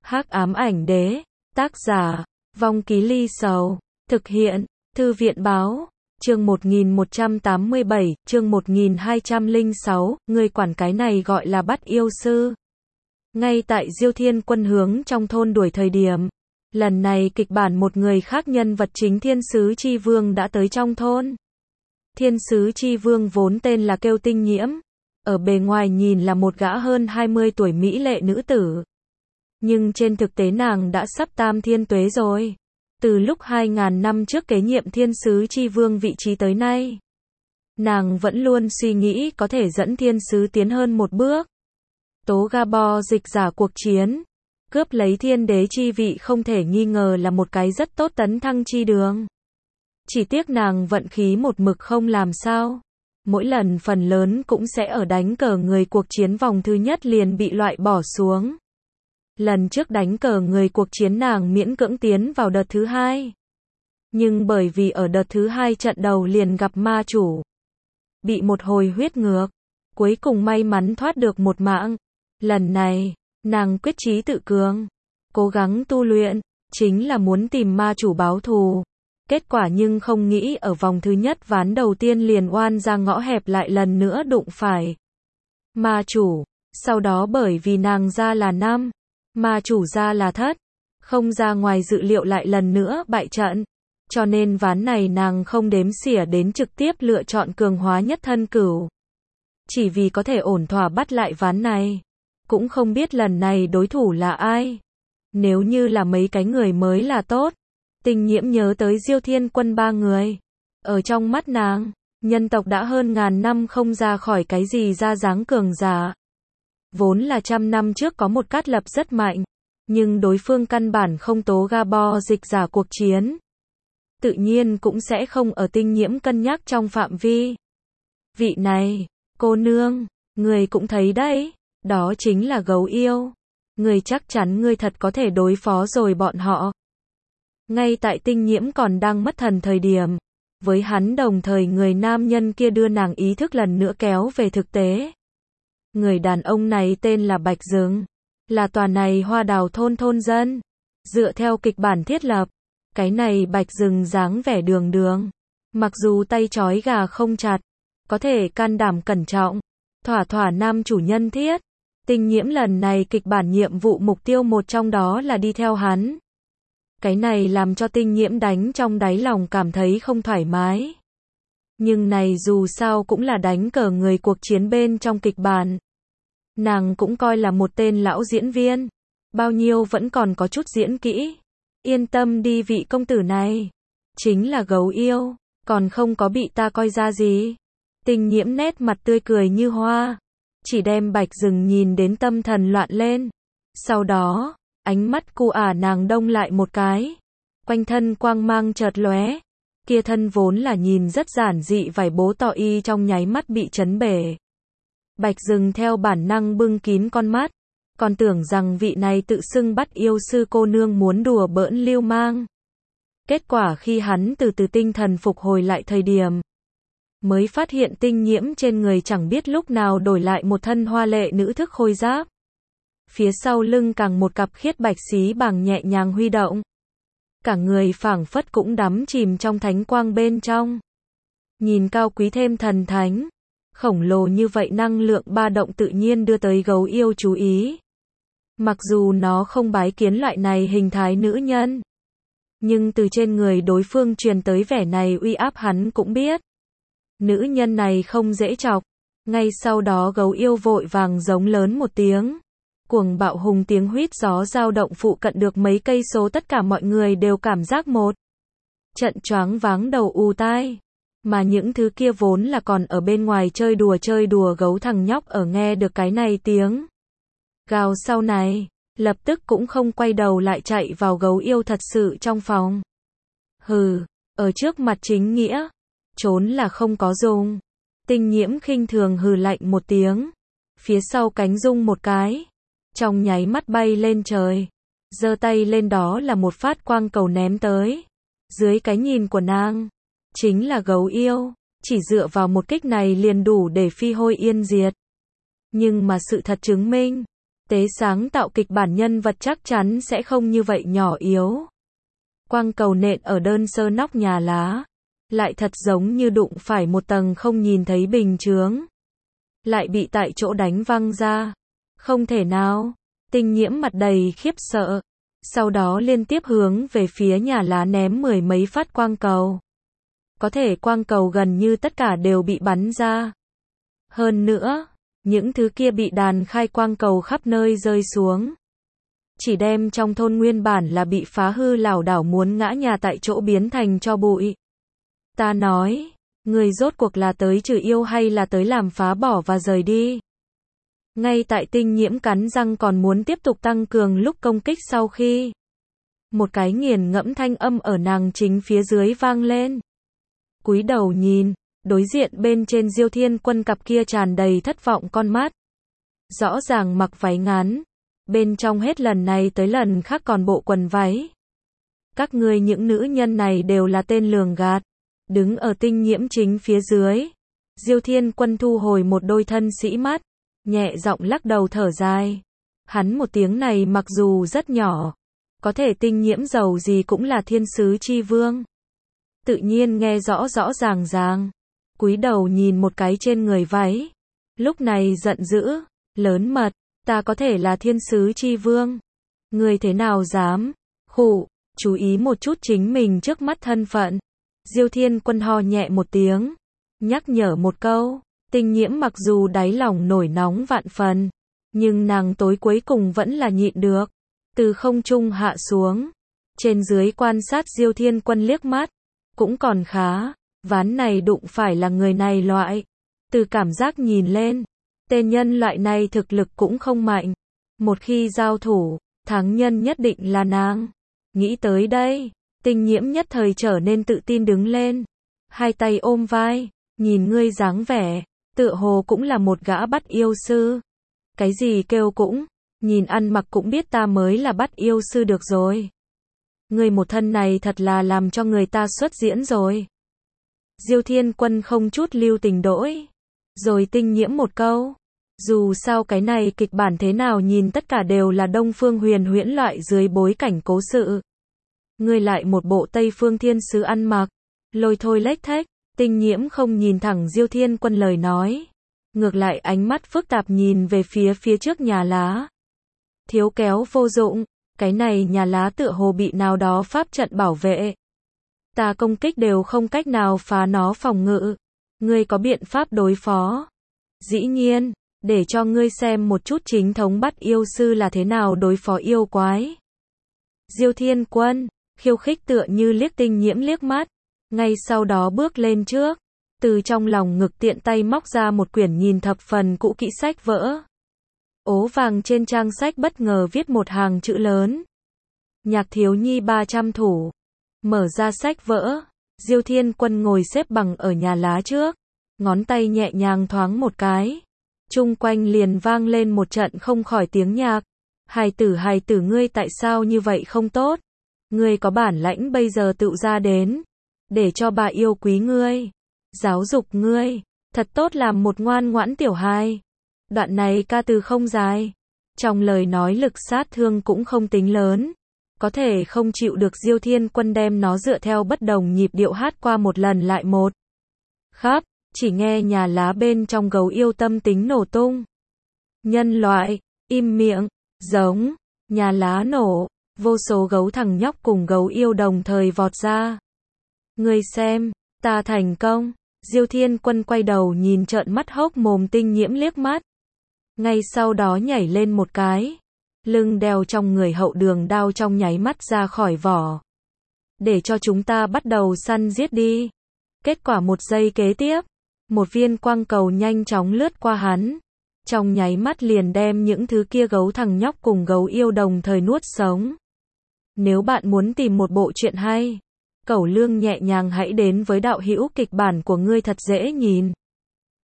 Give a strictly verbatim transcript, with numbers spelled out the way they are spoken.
Hắc ám ảnh đế, tác giả, Vong Ký Ly Sầu, thực hiện, Thư viện báo, chương một nghìn một trăm tám mươi bảy, chương một nghìn hai trăm lẻ sáu, người quản cái này gọi là bắt yêu sư. Ngay tại Diêu Thiên Quân hướng trong thôn đuổi thời điểm, lần này kịch bản một người khác nhân vật chính Thiên Sứ Chi Vương đã tới trong thôn. Thiên Sứ Chi Vương vốn tên là Kêu Tinh Nhiễm, ở bề ngoài nhìn là một gã hơn hai mươi tuổi mỹ lệ nữ tử. Nhưng trên thực tế nàng đã sắp tam thiên tuế rồi. Từ lúc hai nghìn năm trước kế nhiệm Thiên Sứ Chi Vương vị trí tới nay, nàng vẫn luôn suy nghĩ có thể dẫn Thiên Sứ tiến hơn một bước. Tố Gabo dịch giả cuộc chiến, cướp lấy Thiên Đế chi vị không thể nghi ngờ là một cái rất tốt tấn thăng chi đường. Chỉ tiếc nàng vận khí một mực không làm sao. Mỗi lần phần lớn cũng sẽ ở đánh cờ người cuộc chiến vòng thứ nhất liền bị loại bỏ xuống. Lần trước đánh cờ người cuộc chiến nàng miễn cưỡng tiến vào đợt thứ hai. Nhưng bởi vì ở đợt thứ hai trận đầu liền gặp ma chủ, bị một hồi huyết ngược, cuối cùng may mắn thoát được một mạng. Lần này, nàng quyết chí tự cường, cố gắng tu luyện, chính là muốn tìm ma chủ báo thù. Kết quả nhưng không nghĩ ở vòng thứ nhất ván đầu tiên liền oan ra ngõ hẹp lại lần nữa đụng phải ma chủ. Sau đó bởi vì nàng ra là năm, ma chủ ra là thất, không ra ngoài dự liệu lại lần nữa bại trận. Cho nên ván này nàng không đếm xỉa đến trực tiếp lựa chọn cường hóa nhất thân cửu. Chỉ vì có thể ổn thỏa bắt lại ván này. Cũng không biết lần này đối thủ là ai. Nếu như là mấy cái người mới là tốt. Tinh Nhiễm nhớ tới Diêu Thiên Quân ba người. Ở trong mắt nàng, nhân tộc đã hơn ngàn năm không ra khỏi cái gì ra dáng cường giả. Vốn là trăm năm trước có một cát lập rất mạnh, nhưng đối phương căn bản không Tố Gabo dịch giả cuộc chiến. Tự nhiên cũng sẽ không ở Tinh Nhiễm cân nhắc trong phạm vi. Vị này, cô nương, người cũng thấy đấy, đó chính là gấu yêu. Người chắc chắn ngươi thật có thể đối phó rồi bọn họ. Ngay tại Tinh Nhiễm còn đang mất thần thời điểm, với hắn đồng thời người nam nhân kia đưa nàng ý thức lần nữa kéo về thực tế. Người đàn ông này tên là Bạch Dừng, là tòa này hoa đào thôn thôn dân. Dựa theo kịch bản thiết lập, cái này Bạch Dừng dáng vẻ đường đường, mặc dù tay trói gà không chặt, có thể can đảm cẩn trọng, thỏa thỏa nam chủ nhân thiết. Tinh Nhiễm lần này kịch bản nhiệm vụ mục tiêu một trong đó là đi theo hắn. Cái này làm cho Tinh Nhiễm đánh trong đáy lòng cảm thấy không thoải mái. Nhưng này dù sao cũng là đánh cờ người cuộc chiến bên trong kịch bản. Nàng cũng coi là một tên lão diễn viên. Bao nhiêu vẫn còn có chút diễn kỹ. Yên tâm đi vị công tử này. Chính là gấu yêu. Còn không có bị ta coi ra gì. Tinh Nhiễm nét mặt tươi cười như hoa. Chỉ đem Bạch Dừng nhìn đến tâm thần loạn lên. Sau đó, ánh mắt cu ả nàng đông lại một cái. Quanh thân quang mang chợt lóe. Kia thân vốn là nhìn rất giản dị vải bố tọ y trong nháy mắt bị chấn bể. Bạch Dừng theo bản năng bưng kín con mắt. Còn tưởng rằng vị này tự xưng bắt yêu sư cô nương muốn đùa bỡn lưu mang. Kết quả khi hắn từ từ tinh thần phục hồi lại thời điểm, mới phát hiện Tinh Nhiễm trên người chẳng biết lúc nào đổi lại một thân hoa lệ nữ thức khôi giáp. Phía sau lưng càng một cặp khiết bạch xí bằng nhẹ nhàng huy động. Cả người phảng phất cũng đắm chìm trong thánh quang bên trong. Nhìn cao quý thêm thần thánh. Khổng lồ như vậy năng lượng ba động tự nhiên đưa tới gấu yêu chú ý. Mặc dù nó không bái kiến loại này hình thái nữ nhân. Nhưng từ trên người đối phương truyền tới vẻ này uy áp hắn cũng biết. Nữ nhân này không dễ chọc. Ngay sau đó gấu yêu vội vàng giống lớn một tiếng. Cuồng bạo hùng tiếng huýt gió dao động phụ cận được mấy cây số tất cả mọi người đều cảm giác một trận choáng váng đầu ù tai. Mà những thứ kia vốn là còn ở bên ngoài chơi đùa chơi đùa gấu thằng nhóc ở nghe được cái này tiếng gào sau này, lập tức cũng không quay đầu lại chạy vào gấu yêu thật sự trong phòng. Hừ, ở trước mặt chính nghĩa, trốn là không có dùng. Tinh Nhiễm khinh thường hừ lạnh một tiếng. Phía sau cánh rung một cái. Trong nháy mắt bay lên trời. Giơ tay lên đó là một phát quang cầu ném tới. Dưới cái nhìn của nàng, chính là gấu yêu. Chỉ dựa vào một kích này liền đủ để phi hôi yên diệt. Nhưng mà sự thật chứng minh, Tế sáng tạo kịch bản nhân vật chắc chắn sẽ không như vậy nhỏ yếu. Quang cầu nện ở đơn sơ nóc nhà lá, lại thật giống như đụng phải một tầng không nhìn thấy bình chướng. Lại bị tại chỗ đánh văng ra. Không thể nào. Tinh Nhiễm mặt đầy khiếp sợ. Sau đó liên tiếp hướng về phía nhà lá ném mười mấy phát quang cầu. Có thể quang cầu gần như tất cả đều bị bắn ra. Hơn nữa, những thứ kia bị đàn khai quang cầu khắp nơi rơi xuống. Chỉ đem trong thôn nguyên bản là bị phá hư lảo đảo muốn ngã nhà tại chỗ biến thành tro bụi. Ta nói, người rốt cuộc là tới trừ yêu hay là tới làm phá bỏ và rời đi? Ngay tại Tinh Nhiễm cắn răng còn muốn tiếp tục tăng cường lúc công kích sau khi một cái nghiền ngẫm thanh âm ở nàng chính phía dưới vang lên. Cúi đầu nhìn, đối diện bên trên Diêu Thiên Quân cặp kia tràn đầy thất vọng con mắt. Rõ ràng mặc váy ngắn, bên trong hết lần này tới lần khác còn bộ quần váy. Các ngươi những nữ nhân này đều là tên lường gạt. Đứng ở Tinh Nhiễm chính phía dưới, Diêu Thiên Quân thu hồi một đôi thân sĩ mắt, nhẹ giọng lắc đầu thở dài. Hắn một tiếng này mặc dù rất nhỏ, có thể Tinh Nhiễm giàu gì cũng là thiên sứ chi vương. Tự nhiên nghe rõ rõ ràng ràng. Cúi đầu nhìn một cái trên người váy. Lúc này giận dữ, lớn mật, ta có thể là thiên sứ chi vương. Người thế nào dám? Khụ, chú ý một chút chính mình trước mắt thân phận. Diêu Thiên Quân ho nhẹ một tiếng, nhắc nhở một câu. Tinh Nhiễm mặc dù đáy lòng nổi nóng vạn phần, nhưng nàng tối cuối cùng vẫn là nhịn được. Từ không trung hạ xuống, trên dưới quan sát Diêu Thiên Quân liếc mắt, cũng còn khá, ván này đụng phải là người này loại. Từ cảm giác nhìn lên, tên nhân loại này thực lực cũng không mạnh. Một khi giao thủ, thắng nhân nhất định là nàng. Nghĩ tới đây, Tinh Nhiễm nhất thời trở nên tự tin đứng lên. Hai tay ôm vai, nhìn ngươi dáng vẻ, tựa hồ cũng là một gã bắt yêu sư. Cái gì kêu cũng, nhìn ăn mặc cũng biết ta mới là bắt yêu sư được rồi. Ngươi một thân này thật là làm cho người ta xuất diễn rồi. Diêu Thiên Quân không chút lưu tình đỗi. Rồi Tinh Nhiễm một câu. Dù sao cái này kịch bản thế nào nhìn tất cả đều là Đông Phương huyền huyễn loại dưới bối cảnh cố sự. Ngươi lại một bộ Tây Phương thiên sứ ăn mặc, lôi thôi lếch thếch. Tinh Nhiễm không nhìn thẳng Diêu Thiên Quân lời nói, ngược lại ánh mắt phức tạp nhìn về phía phía trước nhà lá. Thiếu kéo vô dụng, cái này nhà lá tựa hồ bị nào đó pháp trận bảo vệ. Ta công kích đều không cách nào phá nó phòng ngự. Ngươi có biện pháp đối phó? Dĩ nhiên, để cho ngươi xem một chút chính thống bắt yêu sư là thế nào đối phó yêu quái. Diêu Thiên Quân, khiêu khích tựa như liếc Tinh Nhiễm liếc mắt. Ngay sau đó bước lên trước, từ trong lòng ngực tiện tay móc ra một quyển nhìn thập phần cũ kỹ sách vỡ. Ố vàng trên trang sách bất ngờ viết một hàng chữ lớn. Nhạc thiếu nhi ba trăm thủ. Mở ra sách vỡ, Diêu Thiên Quân ngồi xếp bằng ở nhà lá trước, ngón tay nhẹ nhàng thoáng một cái. Chung quanh liền vang lên một trận không khỏi tiếng nhạc. Hài tử hài tử ngươi tại sao như vậy không tốt? Ngươi có bản lãnh bây giờ tự ra đến. Để cho bà yêu quý ngươi, giáo dục ngươi, thật tốt làm một ngoan ngoãn tiểu hài. Đoạn này ca từ không dài, trong lời nói lực sát thương cũng không tính lớn, có thể không chịu được Diêu Thiên Quân đem nó dựa theo bất đồng nhịp điệu hát qua một lần lại một. Khắp, chỉ nghe nhà lá bên trong gấu yêu tâm tính nổ tung. Nhân loại, im miệng, giống, nhà lá nổ, vô số gấu thằng nhóc cùng gấu yêu đồng thời vọt ra. Ngươi xem, ta thành công. Diêu Thiên Quân quay đầu nhìn trợn mắt hốc mồm Tinh Nhiễm liếc mắt. Ngay sau đó nhảy lên một cái. Lưng đeo trong người hậu đường đao trong nháy mắt ra khỏi vỏ. Để cho chúng ta bắt đầu săn giết đi. Kết quả một giây kế tiếp, một viên quang cầu nhanh chóng lướt qua hắn. Trong nháy mắt liền đem những thứ kia gấu thằng nhóc cùng gấu yêu đồng thời nuốt sống. Nếu bạn muốn tìm một bộ truyện hay, Cẩu Lương nhẹ nhàng hãy đến với đạo hữu kịch bản của ngươi thật dễ nhìn.